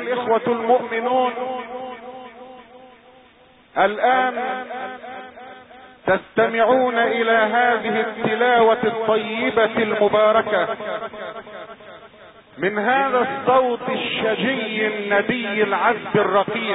الإخوة المؤمنون، الآن تستمعون إلى هذه التلاوة الطيبة المباركة من هذا الصوت الشجي الندي العذب الرقيق،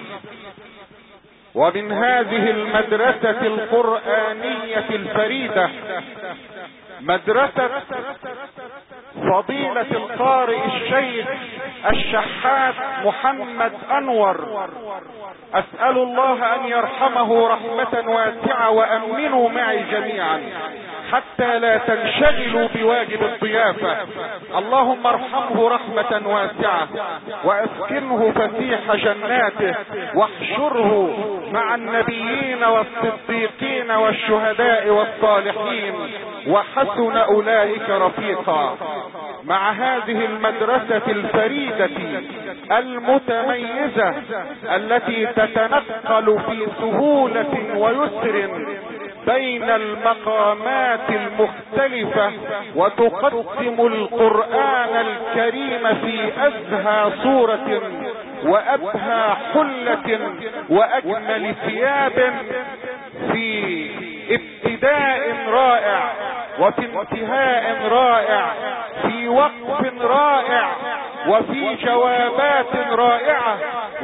ومن هذه المدرسة القرآنية الفريدة، مدرسة فضيلة القارئ الشيخ الشحات محمد أنور. أسأل الله أن يرحمه رحمة واسعة، وأمنوا معي جميعا حتى لا تنشغلوا بواجب الضيافة. اللهم ارحمه رحمة واسعة، واسكنه فسيح جناته، واحشره مع النبيين والصديقين والشهداء والصالحين، وحسن أولئك رفيقا. مع هذه المدرسة الفريدة المتميزة التي تتنقل في سهولة ويسر بين المقامات المختلفة، وتقدم القرآن الكريم في أزهى صورة وأبهى حلة وأجمل ثياب، في ابتداء رائع وفي انتهاء رائع، في وقف رائع وفي جوابات رائعة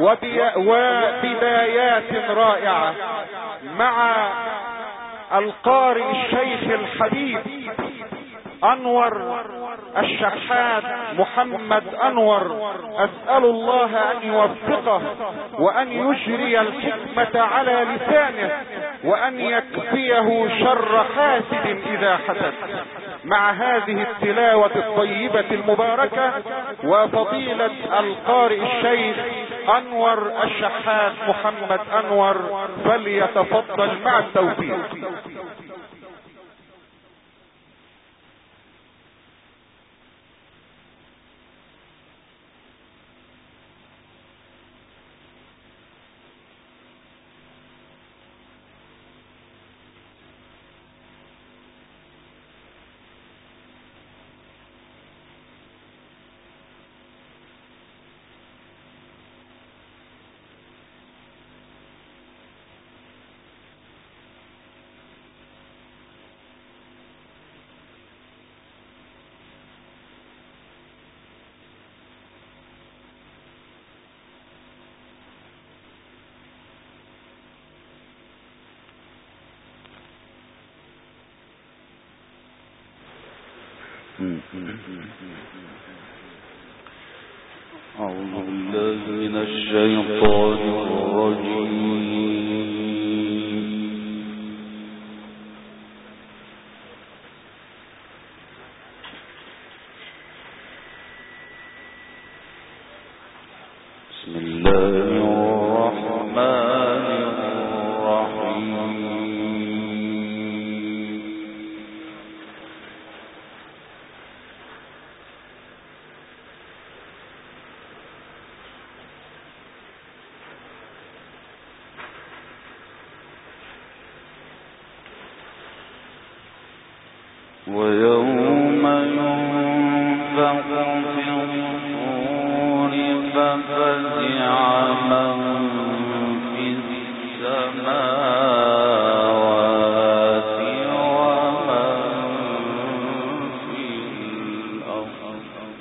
وبدايات رائعة، مع القارئ الشيخ الحبيب أنور الشحات محمد أنور. أسأل الله أن يوفقه، وأن يجري الحكمة على لسانه، وأن يكفيه شر حاسد إذا حسد. مع هذه التلاوة الطيبة المباركة وفضيلة القارئ الشيخ أنور الشحات محمد أنور، فليتفضل مع التوفيق. أعوذ بالله من الشيطان الرجيم. بسم الله الرحمن الرحيم. ويوم ينفخ في الصور ففزع من في السماوات ومن في الأرض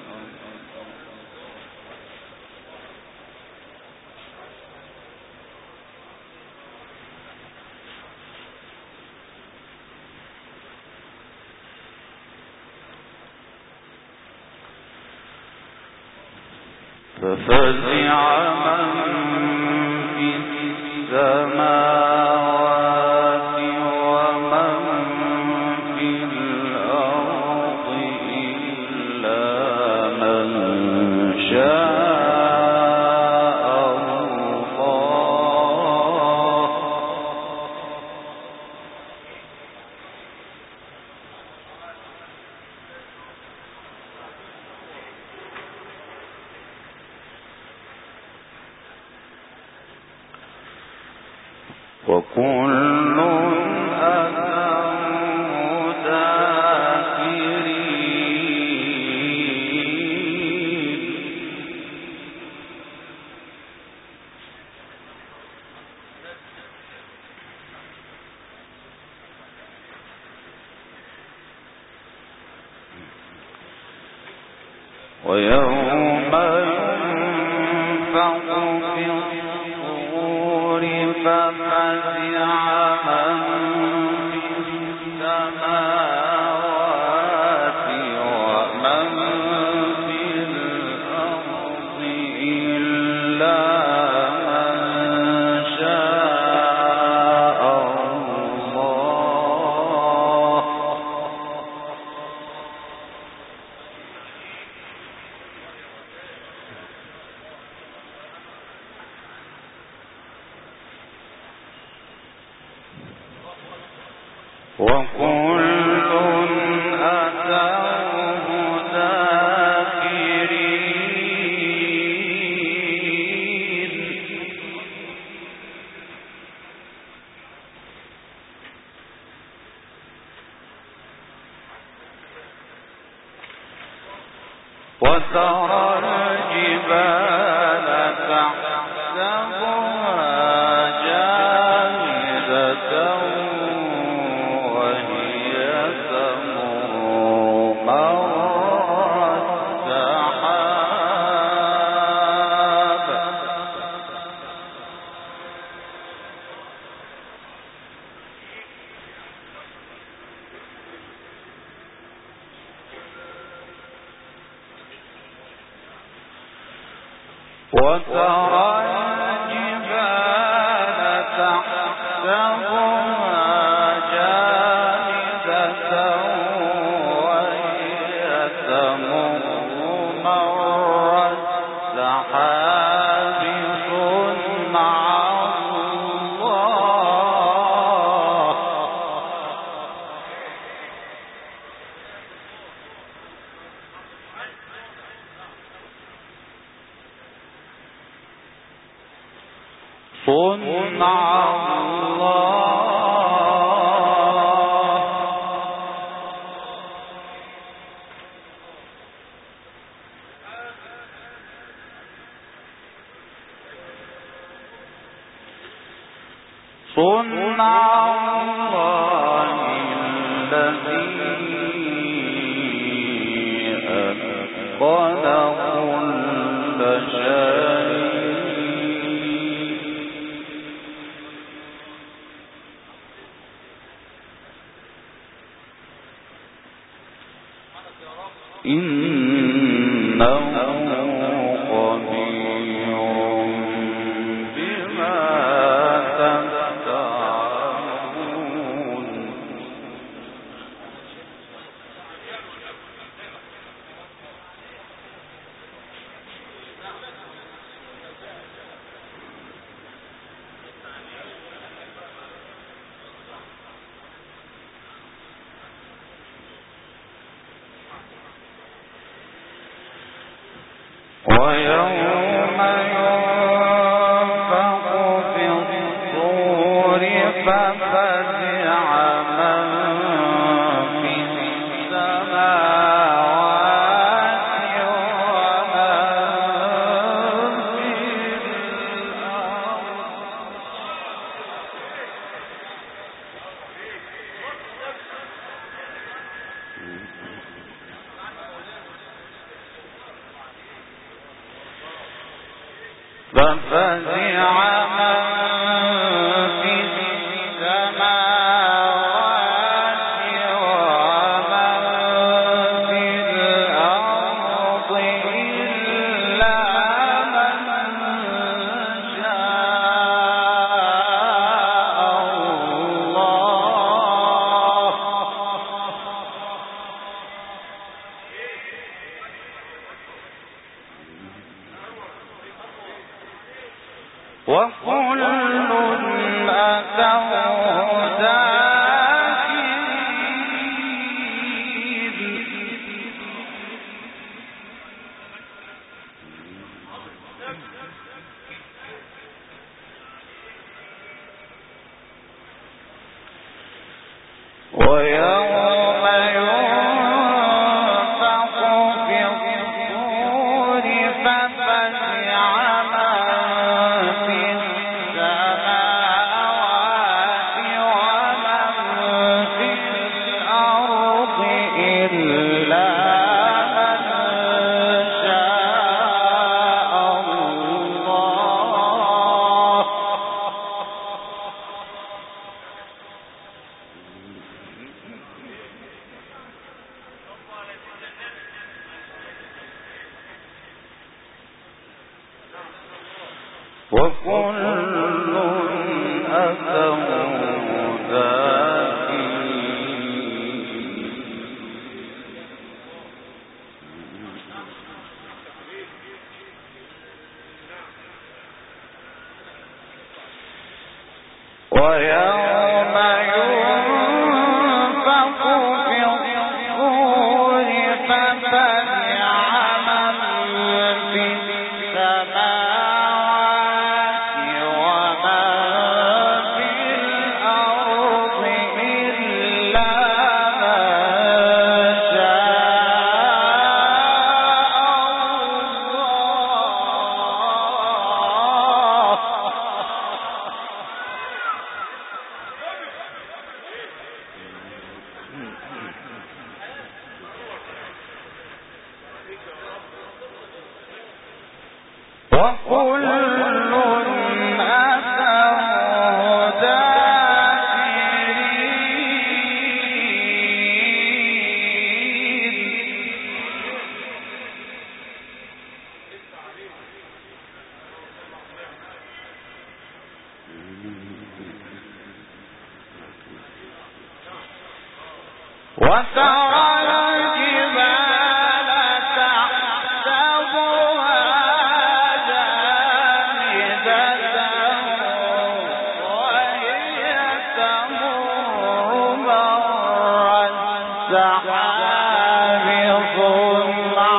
ففزع من في السماوات ومن في الأرض إلا من شاء الله. وكل أتوه داخرين. ويوم ينفخ في الصور ففزع من في السماوات ومن في الأرض إلا من شاء الله. وكل أتوه داخرين. وترى الجبال تحسبها جامدة وهي تمر مر السحاب. وترى الجبال تحسبها جامدة وهي تمر مر السحاب صنع الله. صنع الله الذي أتقن كل شيء. إنه خبير بما تفعلون. ويوم ينفخ في الصور ففزع من في السماوات ومن في الأرض. ففزع من في السماوات ومن في الأرض إلا من شاء الله. وكل أتوه داخرين. ويوم ينفخ في الصور ففزع من في السماوات ومن في الأرض إلا من وكل أتوا ويوم ينفخ في الصور ففزع من في السماوات ومن في الأرض إلا من وكل أتوا داخرين وترى الجبال تحسبها جامدة وهي تمر مر السحاب صنع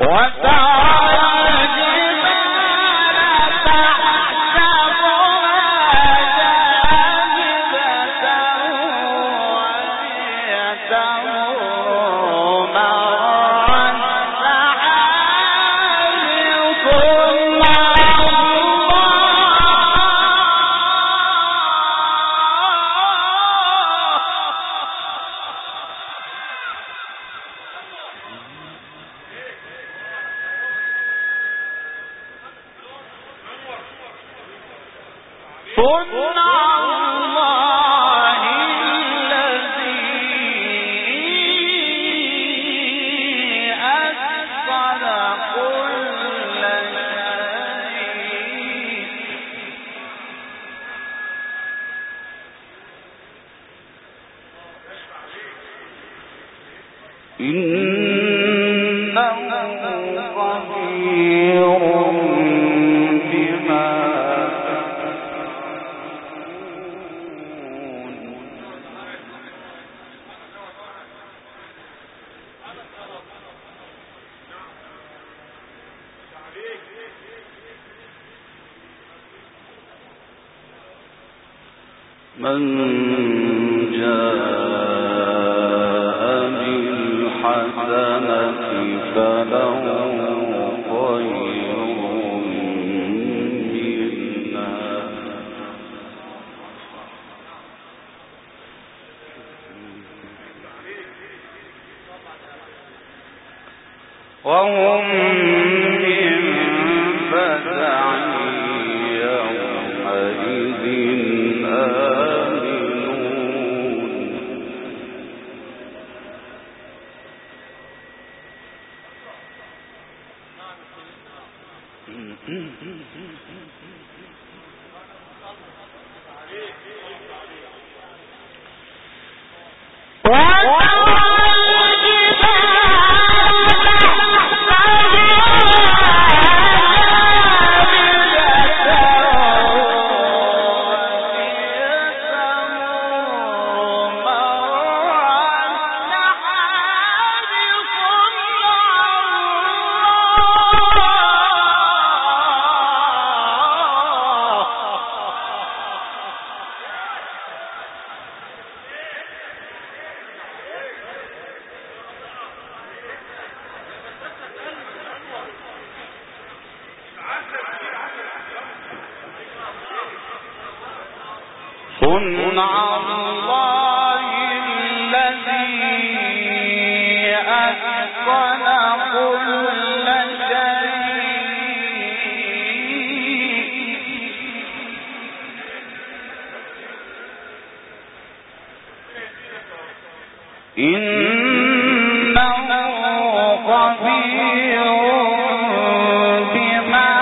من جاء بالحسنة فله خير منها وهم من فزع يومئذ صنع الله الذي أتقن كل شيء إنه خبير بما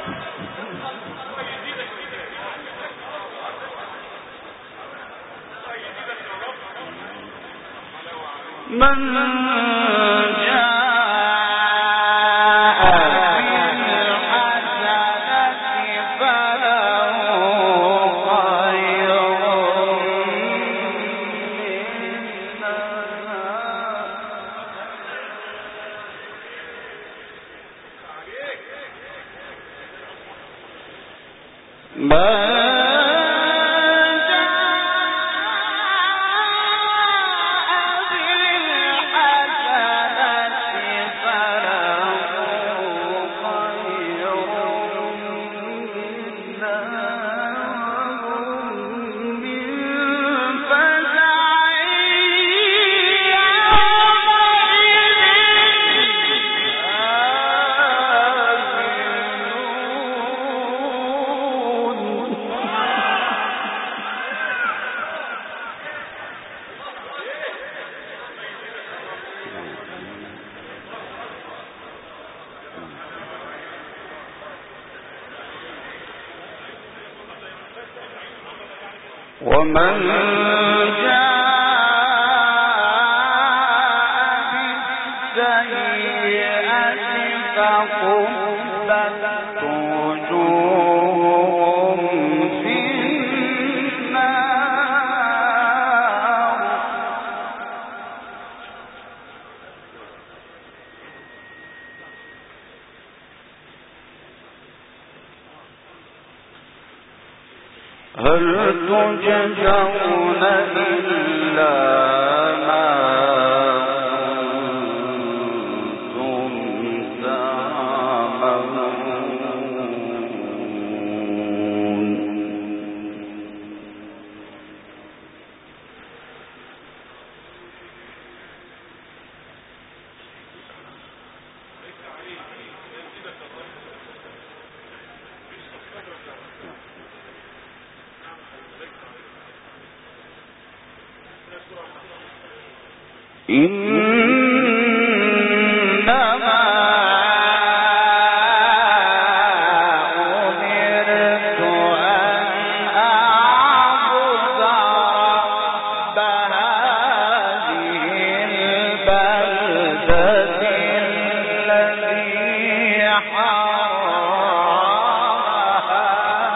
من جاء ومن جاء بالسيئة فقبلت وجوههم في النار هل تجزون إلا ما كنتم تعملون إنما أمرت أن أعبد رب هذه البلدة الذي حرمها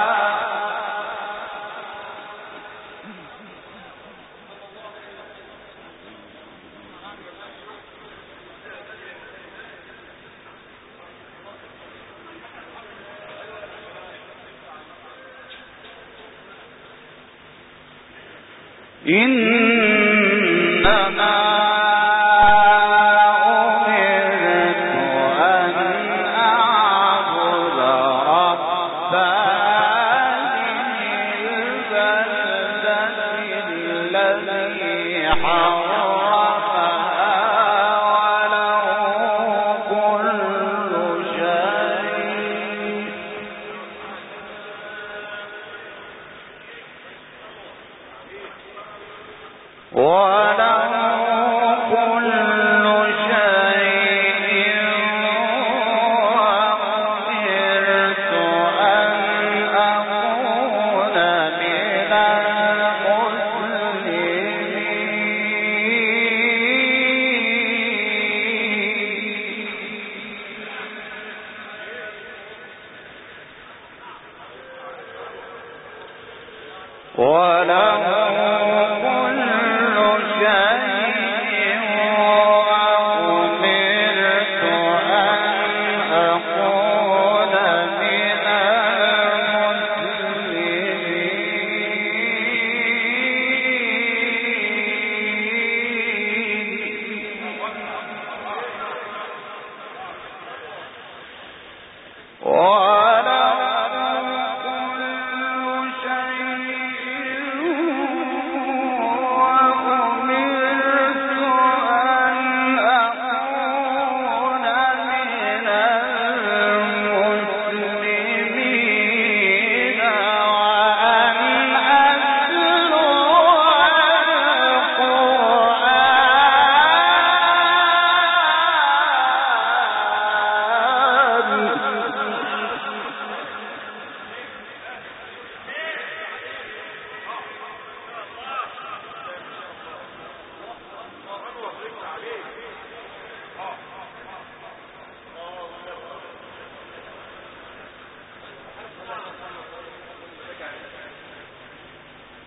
إنما أمرت أن أعبد رب هذه البلدة الذي حرمها وله كل شيء وأمرت أن أكون من المسلمين وله كل شيء وأمرت أن أكون من المسلمين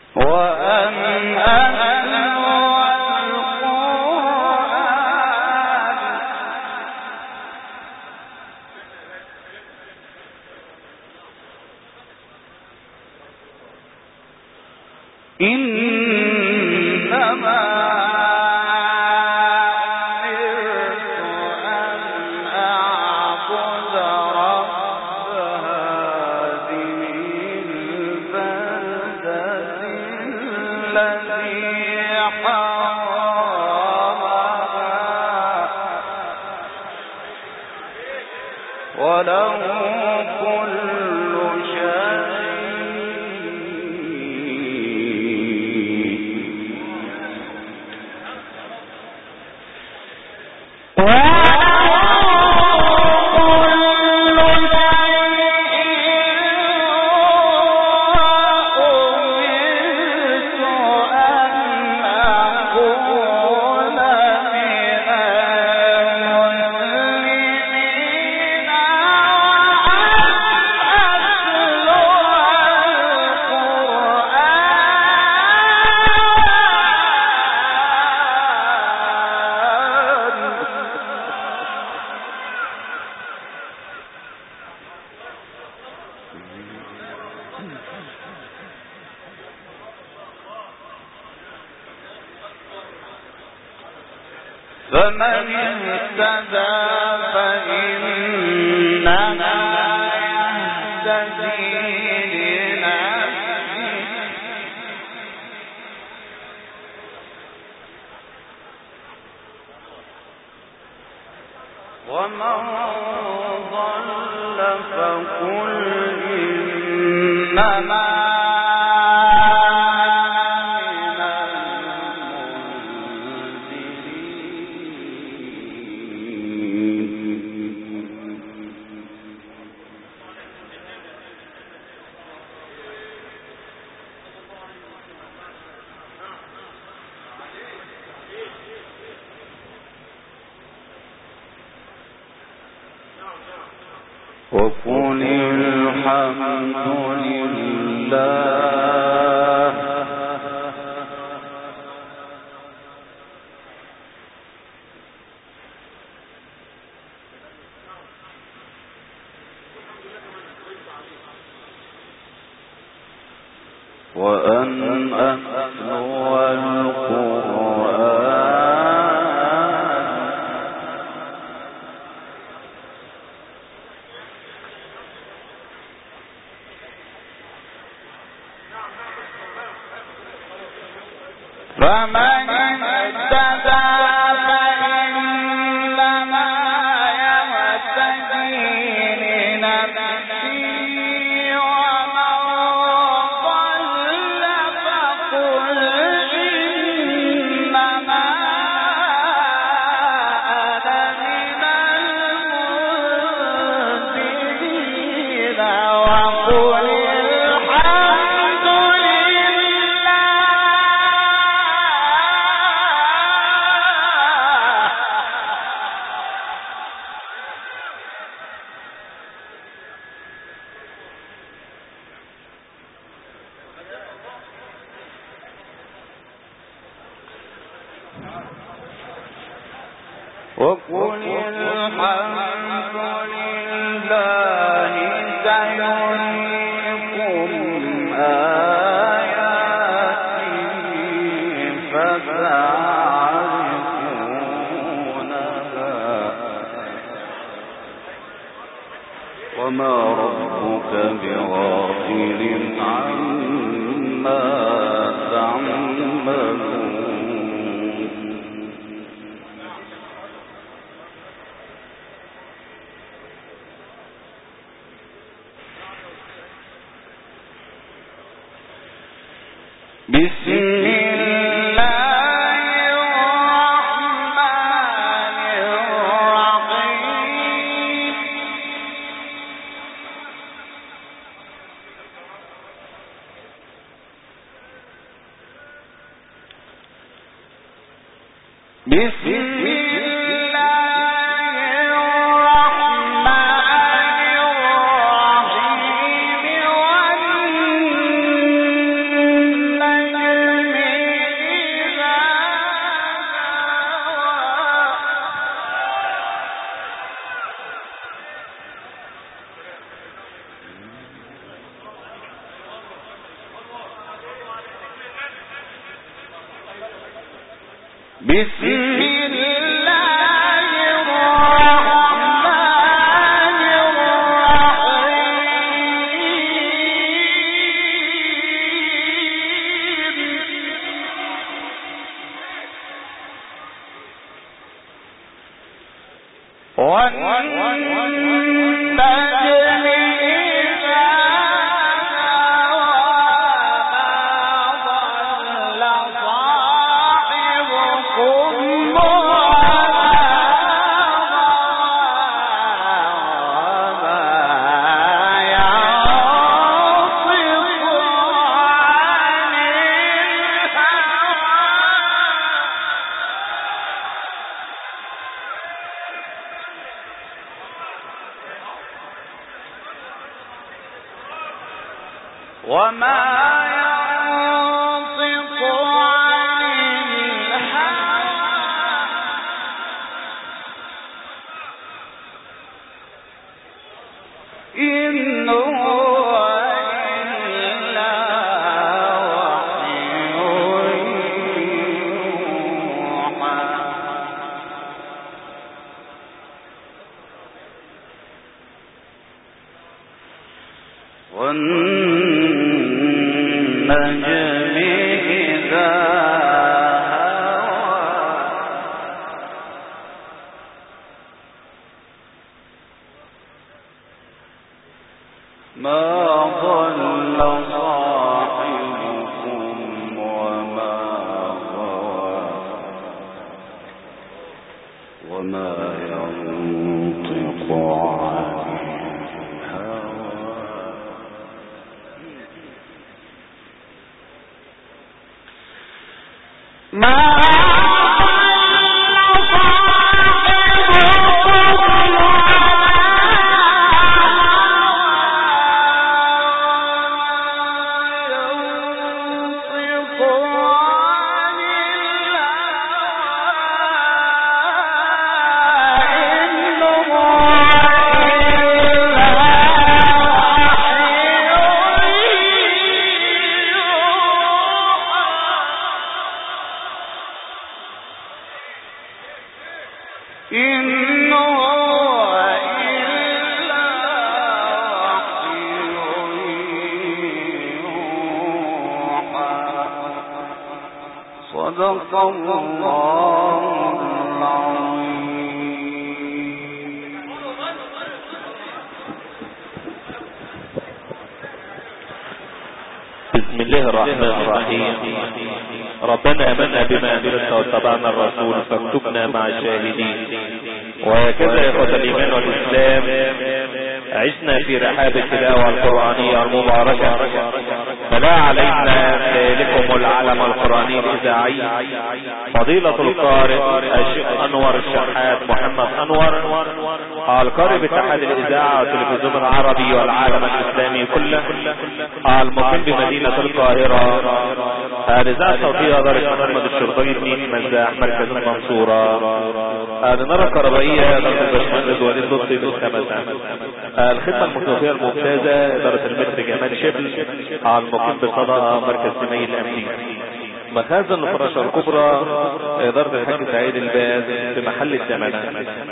وأن أتلو إنما أمرت أن أعبد رب هذه البلدة الذي حرمها وله كل شيء فمن اهتدى فإنما يهتدي لنفسه ومن ضل فقل إنما وقل الحمد لله وأن أتلو القرآن فمن اهتدى فإنما يهتدي لنفسه ومن ضل فقل إنما أنا من المنذرين وقل الحمد وقل الحمد لله سيريكم آياته فتعرفونها وما ربك بغافل عما تعملون بسم الله الرحمن الرحيم بسم الله صدق الله العظيم. بسم الله الرحمن الرحيم. ربنا آمنا بما أنزلت واتبعنا الرسول فاكتبنا مع الشاهدين. وهكذا يا إخوة الإيمان والإسلام عشنا في رحاب التلاوة القرآنية المباركة، فلا علينا لكم العلم القرآني الإذاعي فضيلة القارئ الشيخ أنور الشحات محمد أنور، القارئ باتحاد الإذاعة والتلفزيون العربي والعالم الإسلامي كله، المقيم بمدينة القاهرة، الإذاعة الصوتية دار محمد الشرطيني مزاح مركز المنصورة، الإنارة الكهربائية دار الباشمهندس وليد لطفي بالخمسة، الخدمة المتوفية الممتازة إدارة المتر جمال شبل، المقيم بصدى مركز سمي الأمني، مخازن الفراشة الكبرى إدارة الحاج سعيد الباز في محل الزمنة.